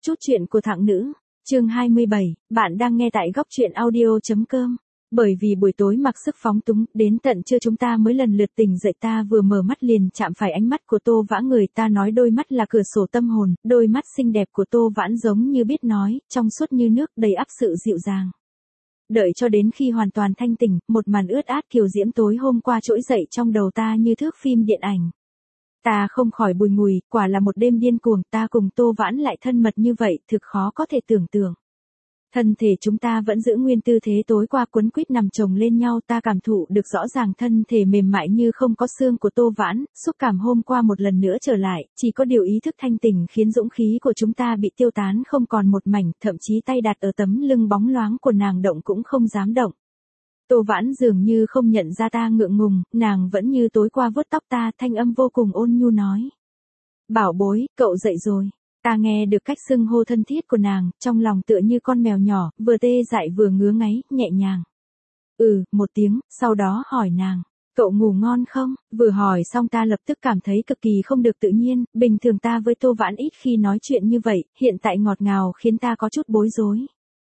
Chút chuyện của thằng nữ, chương 27, bạn đang nghe tại góc truyện audio.com. Bởi vì buổi tối mặc sức phóng túng, đến tận trưa chúng ta mới lần lượt tỉnh dậy, ta vừa mở mắt liền chạm phải ánh mắt của Tô Vãn. Người ta nói đôi mắt là cửa sổ tâm hồn, đôi mắt xinh đẹp của Tô Vãn giống như biết nói, trong suốt như nước, đầy ắp sự dịu dàng. Đợi cho đến khi hoàn toàn thanh tỉnh, một màn ướt át kiều diễm tối hôm qua trỗi dậy trong đầu ta như thước phim điện ảnh. Ta không khỏi bùi ngùi, quả là một đêm điên cuồng, ta cùng Tô Vãn lại thân mật như vậy, thực khó có thể tưởng tượng. Thân thể chúng ta vẫn giữ nguyên tư thế tối qua quấn quýt nằm chồng lên nhau, ta cảm thụ được rõ ràng thân thể mềm mại như không có xương của Tô Vãn, xúc cảm hôm qua một lần nữa trở lại, chỉ có điều ý thức thanh tỉnh khiến dũng khí của chúng ta bị tiêu tán không còn một mảnh, thậm chí tay đặt ở tấm lưng bóng loáng của nàng động cũng không dám động. Tô Vãn dường như không nhận ra ta ngượng ngùng, nàng vẫn như tối qua vuốt tóc ta, thanh âm vô cùng ôn nhu nói. Bảo bối, cậu dậy rồi. Ta nghe được cách xưng hô thân thiết của nàng, trong lòng tựa như con mèo nhỏ, vừa tê dại vừa ngứa ngáy, nhẹ nhàng. Một tiếng, sau đó hỏi nàng, cậu ngủ ngon không? Vừa hỏi xong ta lập tức cảm thấy cực kỳ không được tự nhiên, bình thường ta với Tô Vãn ít khi nói chuyện như vậy, hiện tại ngọt ngào khiến ta có chút bối rối.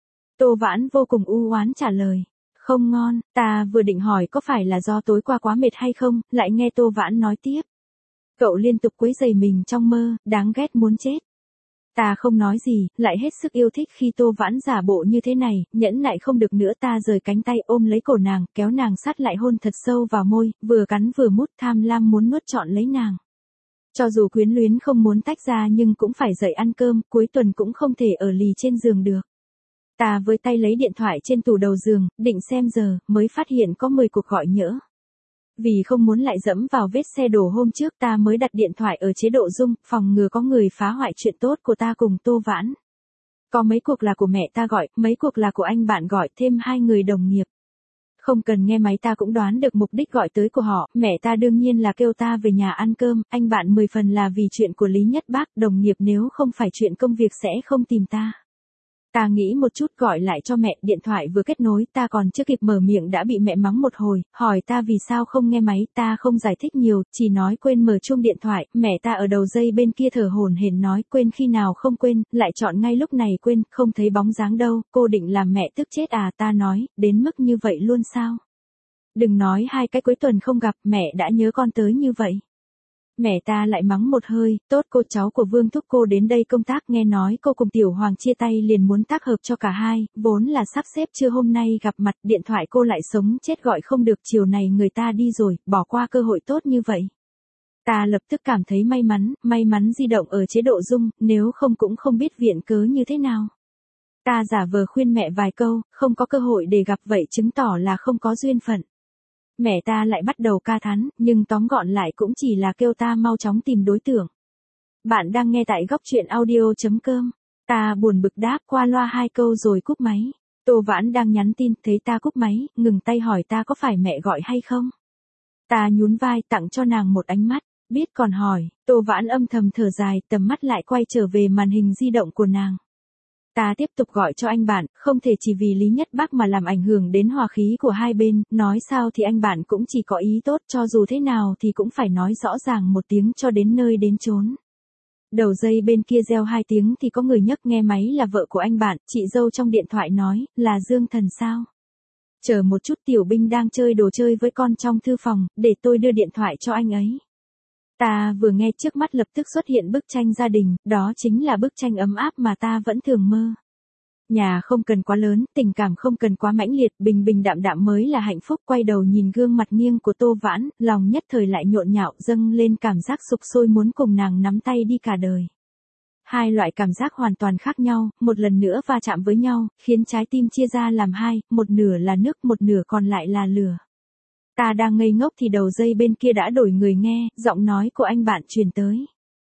Tô Vãn vô cùng u oán trả lời. Không ngon, ta vừa định hỏi có phải là do tối qua quá mệt hay không, lại nghe Tô Vãn nói tiếp. Cậu liên tục quấy rầy mình trong mơ, đáng ghét muốn chết. Ta không nói gì, lại hết sức yêu thích khi Tô Vãn giả bộ như thế này, nhẫn nại không được nữa, ta rời cánh tay ôm lấy cổ nàng, kéo nàng sát lại hôn thật sâu vào môi, vừa cắn vừa mút, tham lam muốn nuốt trọn lấy nàng. Cho dù quyến luyến không muốn tách ra nhưng cũng phải dậy ăn cơm, cuối tuần cũng không thể ở lì trên giường được. Ta với tay lấy điện thoại trên tủ đầu giường, định xem giờ, mới phát hiện có 10 cuộc gọi nhỡ. Vì không muốn lại dẫm vào vết xe đổ hôm trước, ta mới đặt điện thoại ở chế độ rung, phòng ngừa có người phá hoại chuyện tốt của ta cùng Tô Vãn. Có mấy cuộc là của mẹ ta gọi, mấy cuộc là của anh bạn gọi, thêm 2 người đồng nghiệp. Không cần nghe máy ta cũng đoán được mục đích gọi tới của họ, mẹ ta đương nhiên là kêu ta về nhà ăn cơm, anh bạn 10 phần là vì chuyện của Lý Nhất Bác, đồng nghiệp nếu không phải chuyện công việc sẽ không tìm ta. Ta nghĩ một chút gọi lại cho mẹ, điện thoại vừa kết nối, ta còn chưa kịp mở miệng đã bị mẹ mắng một hồi, hỏi ta vì sao không nghe máy, ta không giải thích nhiều, chỉ nói quên mở chuông điện thoại, mẹ ta ở đầu dây bên kia thở hổn hển nói quên khi nào không quên, lại chọn ngay lúc này quên, không thấy bóng dáng đâu, cô định làm mẹ tức chết à, ta nói, đến mức như vậy luôn sao? Đừng nói 2 cái cuối tuần không gặp, mẹ đã nhớ con tới như vậy. Mẹ ta lại mắng một hơi, tốt cô cháu của Vương thúc cô đến đây công tác, nghe nói cô cùng Tiểu Hoàng chia tay liền muốn tác hợp cho cả hai, vốn là sắp xếp trưa hôm nay gặp mặt, điện thoại cô lại sống chết gọi không được, chiều này người ta đi rồi, bỏ qua cơ hội tốt như vậy. Ta lập tức cảm thấy may mắn di động ở chế độ rung, nếu không cũng không biết viện cớ như thế nào. Ta giả vờ khuyên mẹ vài câu, không có cơ hội để gặp vậy chứng tỏ là không có duyên phận. Mẹ ta lại bắt đầu ca thán, nhưng tóm gọn lại cũng chỉ là kêu ta mau chóng tìm đối tượng. Bạn đang nghe tại góc truyện audio.com. Ta buồn bực đáp qua loa 2 câu rồi cúp máy. Tô Vãn đang nhắn tin, thấy ta cúp máy, ngừng tay hỏi ta có phải mẹ gọi hay không. Ta nhún vai tặng cho nàng một ánh mắt, biết còn hỏi, Tô Vãn âm thầm thở dài, tầm mắt lại quay trở về màn hình di động của nàng. Ta tiếp tục gọi cho anh bạn, không thể chỉ vì Lý Nhất Bác mà làm ảnh hưởng đến hòa khí của hai bên, nói sao thì anh bạn cũng chỉ có ý tốt, cho dù thế nào thì cũng phải nói rõ ràng một tiếng cho đến nơi đến chốn. Đầu dây bên kia reo 2 tiếng thì có người nhấc, nghe máy là vợ của anh bạn, chị dâu trong điện thoại nói, là Dương Thần sao? Chờ một chút, Tiểu Binh đang chơi đồ chơi với con trong thư phòng, để tôi đưa điện thoại cho anh ấy. Ta vừa nghe trước mắt lập tức xuất hiện bức tranh gia đình, đó chính là bức tranh ấm áp mà ta vẫn thường mơ. Nhà không cần quá lớn, tình cảm không cần quá mãnh liệt, bình bình đạm đạm mới là hạnh phúc. Quay đầu nhìn gương mặt nghiêng của Tô Vãn, lòng nhất thời lại nhộn nhạo, dâng lên cảm giác sục sôi muốn cùng nàng nắm tay đi cả đời. 2 loại cảm giác hoàn toàn khác nhau, một lần nữa va chạm với nhau, khiến trái tim chia ra làm 2, một nửa là nước, một nửa còn lại là lửa. Ta đang ngây ngốc thì đầu dây bên kia đã đổi người nghe, giọng nói của anh bạn truyền tới.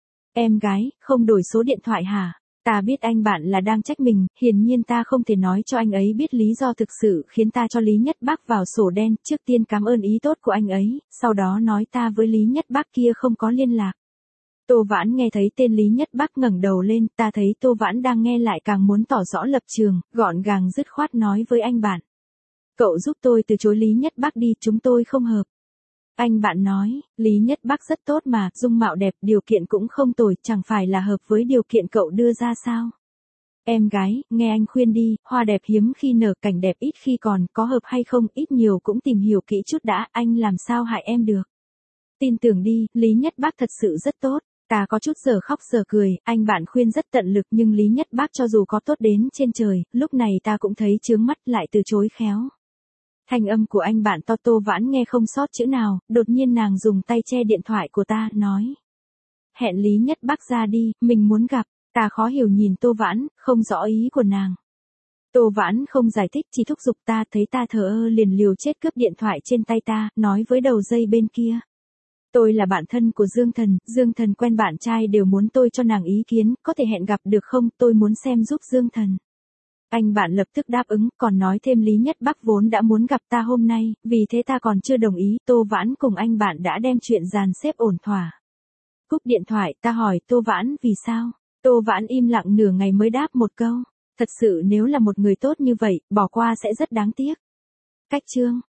Em gái, không đổi số điện thoại hả? Ta biết anh bạn là đang trách mình, hiển nhiên ta không thể nói cho anh ấy biết lý do thực sự khiến ta cho Lý Nhất Bác vào sổ đen, trước tiên cảm ơn ý tốt của anh ấy, sau đó nói ta với Lý Nhất Bác kia không có liên lạc. Tô Vãn nghe thấy tên Lý Nhất Bác ngẩng đầu lên, ta thấy Tô Vãn đang nghe lại càng muốn tỏ rõ lập trường, gọn gàng dứt khoát nói với anh bạn. Cậu giúp tôi từ chối Lý Nhất Bác đi, chúng tôi không hợp. Anh bạn nói, Lý Nhất Bác rất tốt mà, dung mạo đẹp, điều kiện cũng không tồi, chẳng phải là hợp với điều kiện cậu đưa ra sao? Em gái, nghe anh khuyên đi, hoa đẹp hiếm khi nở, cảnh đẹp ít khi còn, có hợp hay không, ít nhiều cũng tìm hiểu kỹ chút đã, anh làm sao hại em được. Tin tưởng đi, Lý Nhất Bác thật sự rất tốt. Ta có chút giờ khóc giờ cười, anh bạn khuyên rất tận lực nhưng Lý Nhất Bác cho dù có tốt đến trên trời, lúc này ta cũng thấy chướng mắt lại từ chối khéo. Thanh âm của anh bạn to Tô Vãn nghe không sót chữ nào, đột nhiên nàng dùng tay che điện thoại của ta, nói. Hẹn Lý Nhất Bác ra đi, mình muốn gặp. Ta khó hiểu nhìn Tô Vãn, không rõ ý của nàng. Tô Vãn không giải thích, chỉ thúc giục ta, thấy ta thờ ơ liền liều chết cướp điện thoại trên tay ta, nói với đầu dây bên kia. Tôi là bạn thân của Dương Thần quen bạn trai đều muốn tôi cho nàng ý kiến, có thể hẹn gặp được không, tôi muốn xem giúp Dương Thần. Anh bạn lập tức đáp ứng, còn nói thêm Lý Nhất Bác vốn đã muốn gặp ta hôm nay, vì thế ta còn chưa đồng ý, Tô Vãn cùng anh bạn đã đem chuyện dàn xếp ổn thỏa. Cúp điện thoại, ta hỏi Tô Vãn vì sao? Tô Vãn im lặng nửa ngày mới đáp một câu. Thật sự nếu là một người tốt như vậy, bỏ qua sẽ rất đáng tiếc. Cách chương